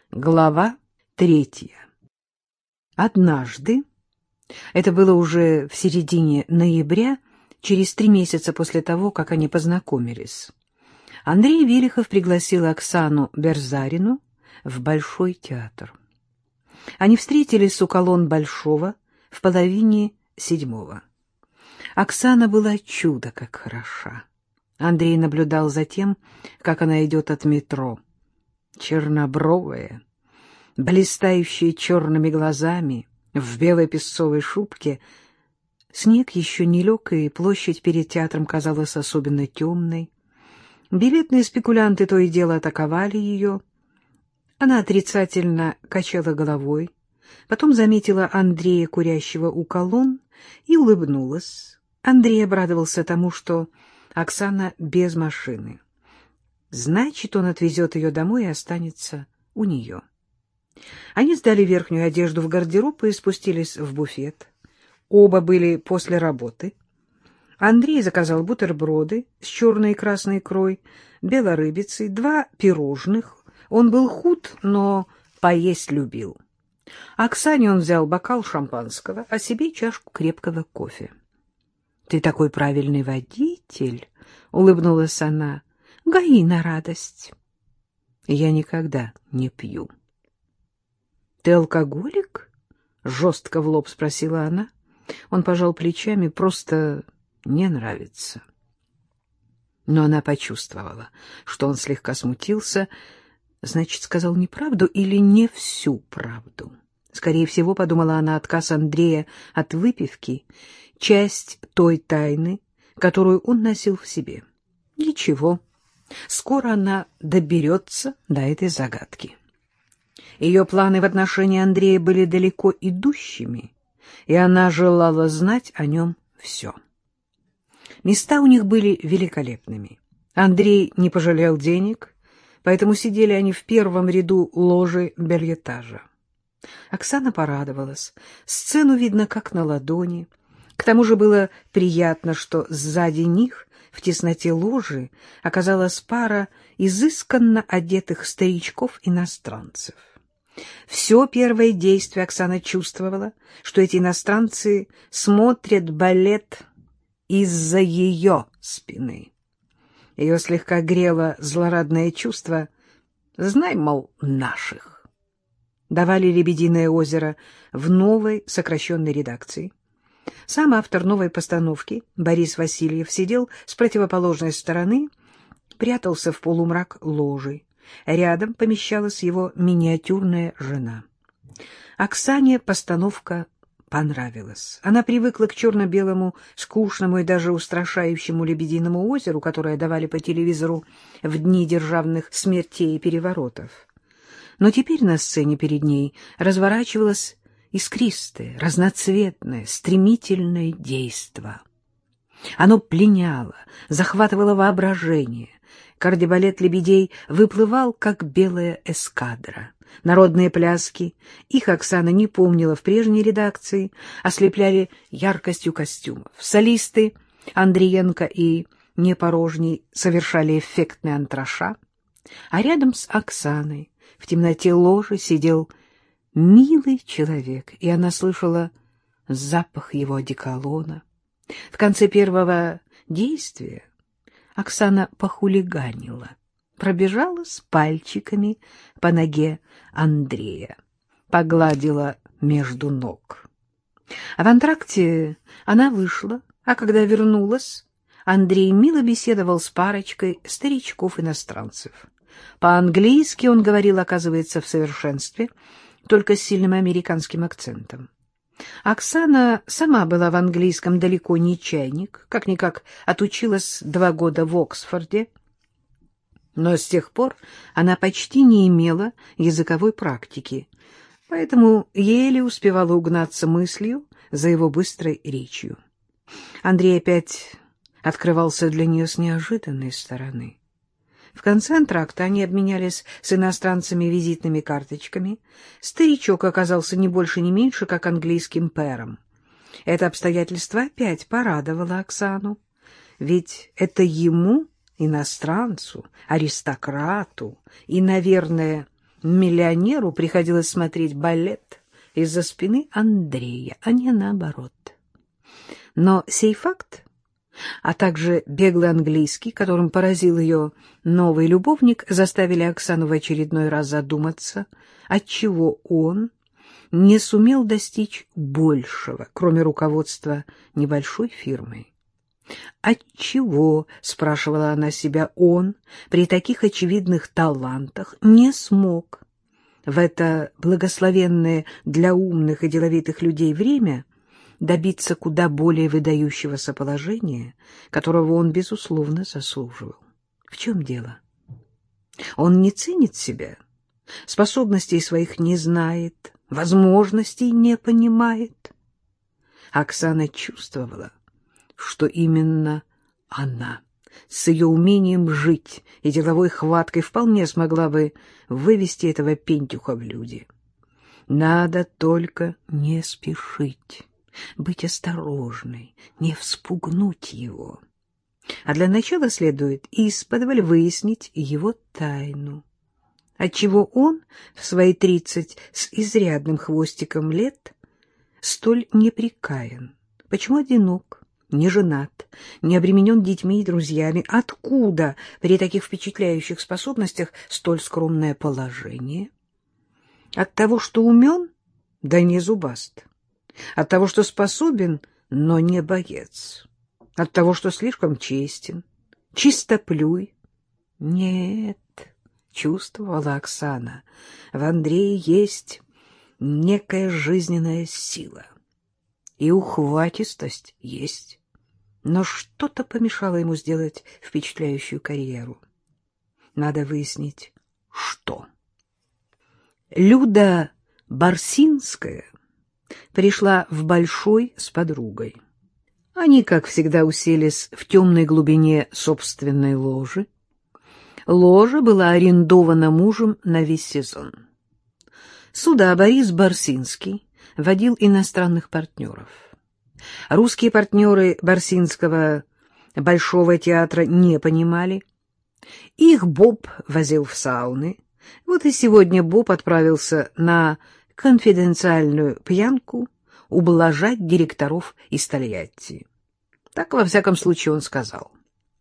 Глава 3. Однажды, это было уже в середине ноября, через 3 месяца после того, как они познакомились, Андрей Велихов пригласил Оксану Берзарину в Большой театр. Они встретились у колонн Большого в половине 7. Оксана была чудо как хороша. Андрей наблюдал за тем, как она идет от метро. Чернобровая, блистающая черными глазами, в белой песцовой шубке. Снег еще не лег, и площадь перед театром казалась особенно темной. Билетные спекулянты то и дело атаковали ее. Она отрицательно качала головой, потом заметила Андрея, курящего у колонн, и улыбнулась. Андрей обрадовался тому, что Оксана без машины. Значит, он отвезет ее домой и останется у нее. Они сдали верхнюю одежду в гардероб и спустились в буфет. Оба были после работы. Андрей заказал бутерброды с черной и красной икрой, белорыбицей, 2 пирожных. Он был худ, но поесть любил. Оксане он взял бокал шампанского, а себе чашку крепкого кофе. — Ты такой правильный водитель, — улыбнулась она. — Гони на радость. — Я никогда не пью. — Ты алкоголик? — жестко в лоб спросила она. Он пожал плечами. — Просто не нравится. Но она почувствовала, что он слегка смутился. Значит, сказал неправду или не всю правду. Скорее всего, подумала она, отказ Андрея от выпивки — часть той тайны, которую он носил в себе. Ничего, скоро она доберется до этой загадки. Ее планы в отношении Андрея были далеко идущими, и она желала знать о нем все. Места у них были великолепными. Андрей не пожалел денег, поэтому сидели они в первом ряду ложи бельэтажа. Оксана порадовалась. Сцену видно как на ладони. К тому же было приятно, что сзади них, в тесноте ложи, оказалась пара изысканно одетых старичков-иностранцев. Все первое действие Оксана чувствовала, что эти иностранцы смотрят балет из-за ее спины. Ее слегка грело злорадное чувство «знай, мол, наших». Давали «Лебединое озеро» в новой сокращенной редакции. Сам автор новой постановки, Борис Васильев, сидел с противоположной стороны, прятался в полумрак ложи. Рядом помещалась его миниатюрная жена. Оксане постановка понравилась. Она привыкла к черно-белому, скучному и даже устрашающему «Лебединому озеру», которое давали по телевизору в дни державных смертей и переворотов. Но теперь на сцене перед ней разворачивалось искристое, разноцветное, стремительное действо. Оно пленяло, захватывало воображение. Кардебалет лебедей выплывал, как белая эскадра. Народные пляски, их Оксана не помнила в прежней редакции, ослепляли яркостью костюмов. Солисты Андриенко и Непорожний совершали эффектный антраша, а рядом с Оксаной в темноте ложи сидел милый человек, и она слышала запах его одеколона. В конце первого действия Оксана похулиганила, пробежала с пальчиками по ноге Андрея, погладила между ног. А в антракте она вышла, а когда вернулась, Андрей мило беседовал с парочкой старичков-иностранцев. По-английски он говорил, оказывается, в совершенстве, только с сильным американским акцентом. Оксана сама была в английском далеко не чайник, как-никак отучилась 2 года в Оксфорде, но с тех пор она почти не имела языковой практики, поэтому еле успевала угнаться мыслью за его быстрой речью. Андрей опять открывался для нее с неожиданной стороны. В конце антракта они обменялись с иностранцами визитными карточками. Старичок оказался не больше, не меньше, как английским пэром. Это обстоятельство опять порадовало Оксану, ведь это ему, иностранцу, аристократу и, наверное, миллионеру приходилось смотреть балет из-за спины Андрея, а не наоборот. Но сей факт, а также беглый английский, которым поразил ее новый любовник, заставили Оксану в очередной раз задуматься, отчего он не сумел достичь большего, кроме руководства небольшой фирмой. Отчего, спрашивала она себя, он при таких очевидных талантах не смог в это благословенное для умных и деловитых людей время добиться куда более выдающегося положения, которого он, безусловно, заслуживал? В чем дело? Он не ценит себя, способностей своих не знает, возможностей не понимает. Оксана чувствовала, что именно она с ее умением жить и деловой хваткой вполне смогла бы вывести этого пентюха в люди. Надо только не спешить, быть осторожной, не вспугнуть его. А для начала следует исподволь выяснить его тайну. Отчего он в свои 30 с изрядным хвостиком лет столь непрекаян? Почему одинок, не женат, не обременен детьми и друзьями? Откуда при таких впечатляющих способностях столь скромное положение? От того, что умен, да не зубаст. От того, что способен, но не боец. От того, что слишком честен, чистоплюй. Нет, чувствовала Оксана, в Андрее есть некая жизненная сила. И ухватистость есть. Но что-то помешало ему сделать впечатляющую карьеру. Надо выяснить, что. Люда Барсинская пришла в Большой с подругой. Они, как всегда, уселись в темной глубине собственной ложи. Ложа была арендована мужем на весь сезон. Сюда Борис Барсинский водил иностранных партнеров. Русские партнеры Барсинского Большого театра не понимали. Их Боб возил в сауны. Вот и сегодня Боб отправился на конфиденциальную пьянку ублажать директоров из Тольятти. Так, во всяком случае, он сказал.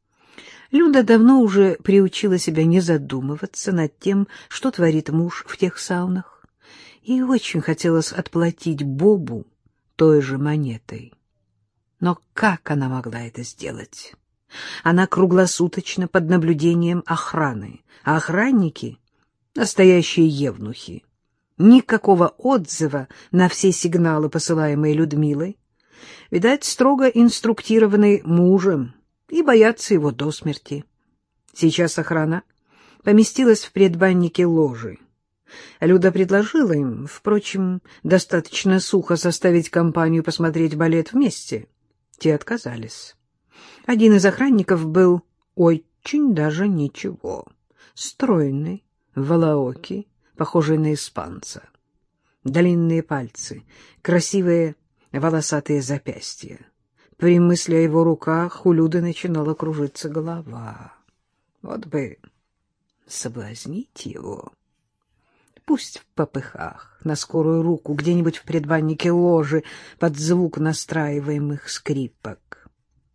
Люда давно уже приучила себя не задумываться над тем, что творит муж в тех саунах. Ей очень хотелось отплатить Бобу той же монетой. Но как она могла это сделать? Она круглосуточно под наблюдением охраны, а охранники — настоящие евнухи. Никакого отзыва на все сигналы, посылаемые Людмилой. Видать, строго инструктированный мужем, и боятся его до смерти. Сейчас охрана поместилась в предбаннике ложи. Люда предложила им, впрочем, достаточно сухо составить компанию посмотреть балет вместе. Те отказались. Один из охранников был очень даже ничего. Стройный, волоокий, похожий на испанца. Длинные пальцы, красивые волосатые запястья. При мысли о его руках у Люды начинала кружиться голова. Вот бы соблазнить его. Пусть в попыхах, на скорую руку, где-нибудь в предбаннике ложи, под звук настраиваемых скрипок.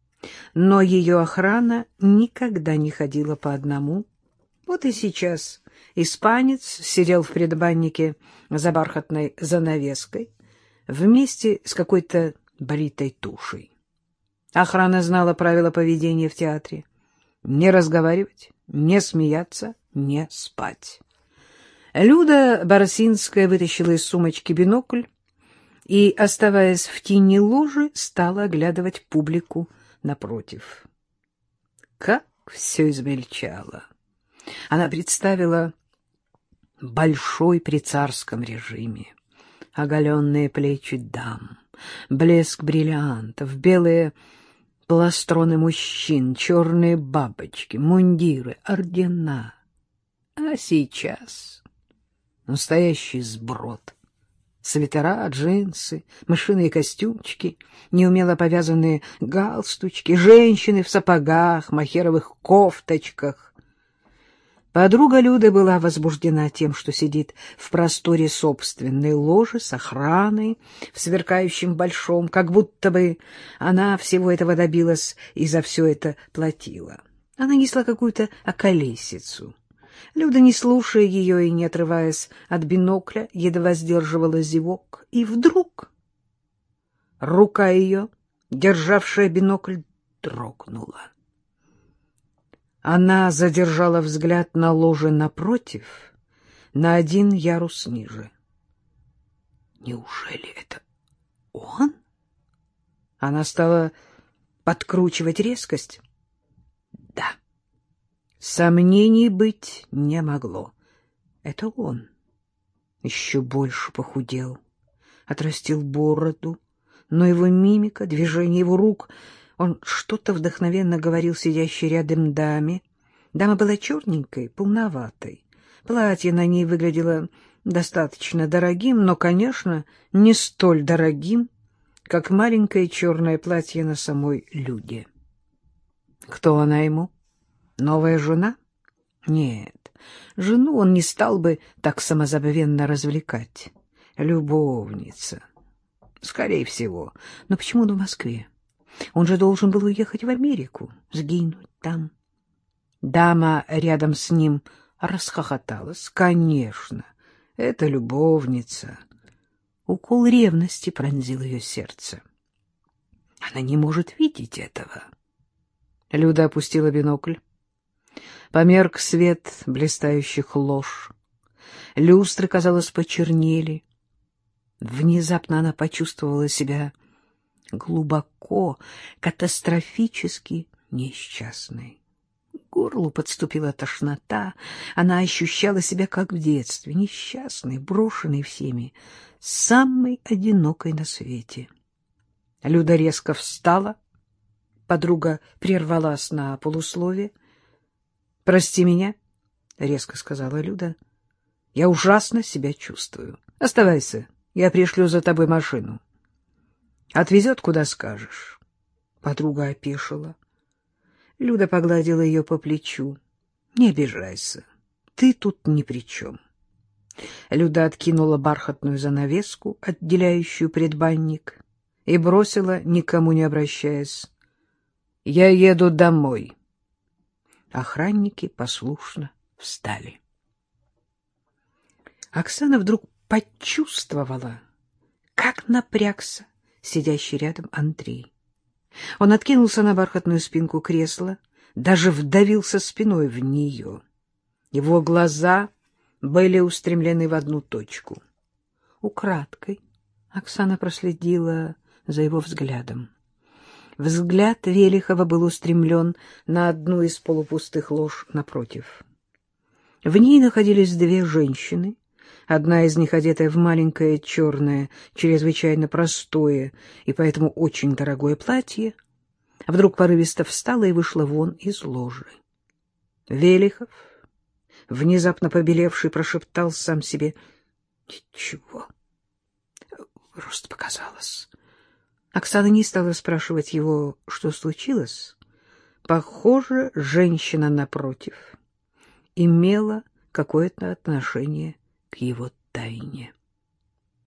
Но ее охрана никогда не ходила по одному. Вот и сейчас испанец сидел в предбаннике за бархатной занавеской вместе с какой-то бритой тушей. Охрана знала правила поведения в театре. Не разговаривать, не смеяться, не спать. Люда Барсинская вытащила из сумочки бинокль и, оставаясь в тени ложи, стала оглядывать публику напротив. Как все измельчало! Она представила Большой при царском режиме. Оголенные плечи дам, блеск бриллиантов, белые пластроны мужчин, черные бабочки, мундиры, ордена. А сейчас настоящий сброд. Свитера, джинсы, мышиные костюмчики, неумело повязанные галстучки, женщины в сапогах, махеровых кофточках. Подруга Люды была возбуждена тем, что сидит в просторе собственной ложи с охраной, в сверкающем большом, как будто бы она всего этого добилась и за все это платила. Она несла какую-то околесицу. Люда, не слушая ее и не отрываясь от бинокля, едва сдерживала зевок. И вдруг рука ее, державшая бинокль, дрогнула. Она задержала взгляд на ложе напротив, на один ярус ниже. Неужели это он? Она стала подкручивать резкость. Да, сомнений быть не могло. Это он. Еще больше похудел, отрастил бороду, но его мимика, движение его рук... Он что-то вдохновенно говорил сидящей рядом даме. Дама была черненькой, полноватой. Платье на ней выглядело достаточно дорогим, но, конечно, не столь дорогим, как маленькое черное платье на самой Люде. Кто она ему? Новая жена? Нет, жену он не стал бы так самозабвенно развлекать. Любовница. Скорее всего. Но почему он в Москве? Он же должен был уехать в Америку, сгинуть там. Дама рядом с ним расхохоталась. Конечно, это любовница. Укол ревности пронзил ее сердце. Она не может видеть этого. Люда опустила бинокль. Померк свет блистающих лож. Люстры, казалось, почернели. Внезапно она почувствовала себя глубоко, катастрофически несчастной. К горлу подступила тошнота. Она ощущала себя, как в детстве, несчастной, брошенной всеми, самой одинокой на свете. Люда резко встала. Подруга прервалась на полуслове. — Прости меня, — резко сказала Люда. — Я ужасно себя чувствую. Оставайся, я пришлю за тобой машину. Отвезет, куда скажешь. Подруга опешила. Люда погладила ее по плечу. — Не обижайся, ты тут ни при чем. Люда откинула бархатную занавеску, отделяющую предбанник, и бросила, никому не обращаясь: — Я еду домой. Охранники послушно встали. Оксана вдруг почувствовала, как напрягся сидящий рядом Андрей. Он откинулся на бархатную спинку кресла, даже вдавился спиной в нее. Его глаза были устремлены в одну точку. Украдкой Оксана проследила за его взглядом. Взгляд Велихова был устремлен на одну из полупустых лож напротив. В ней находились две женщины. Одна из них, одетая в маленькое черное, чрезвычайно простое и поэтому очень дорогое платье, вдруг порывисто встала и вышла вон из ложи. Велихов, внезапно побелевший, прошептал сам себе: «Ничего, просто показалось». Оксана не стала спрашивать его, что случилось. Похоже, женщина напротив имела какое-то отношение к его тайне.